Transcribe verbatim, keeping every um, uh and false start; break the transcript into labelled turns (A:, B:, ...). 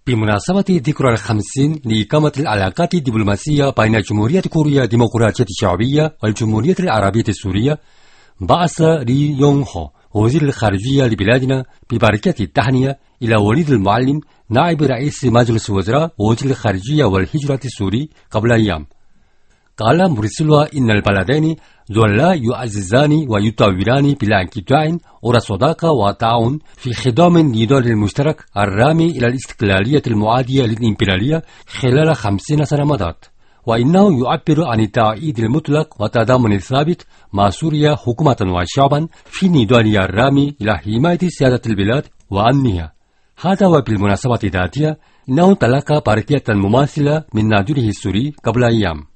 A: بمناسبة ذكرى الخمسين لإقامة العلاقات الدبلوماسية بين جمهورية كوريا الديمقراطية الشعبية والجمهورية العربية السورية، بعث لي يونغ هو وزير الخارجية لبلادنا ببركة التهنئة إلى وليد المعلم نائب رئيس مجلس الوزراء ووزير الخارجية والهجرة السوري قبل أيام. قال مرسلها إن البلدين ظلا يعززان ويطوران بلا انقطاع أورا الصداقة والتعاون في خدمة النضال المشترك الرامي إلى الاستقلالية المعادية للإمبرالية خلال خمسين سنة مضت، وإنه يعبر عن التعهد المطلق والتضامن الثابت مع سوريا حكومة وشعبا في النضال الرامي إلى حماية سيادة البلاد وأمنها. هذا وبالمناسبة ذاتها إنه تلقى بركة مماثلة من ناظره السوري قبل أيام.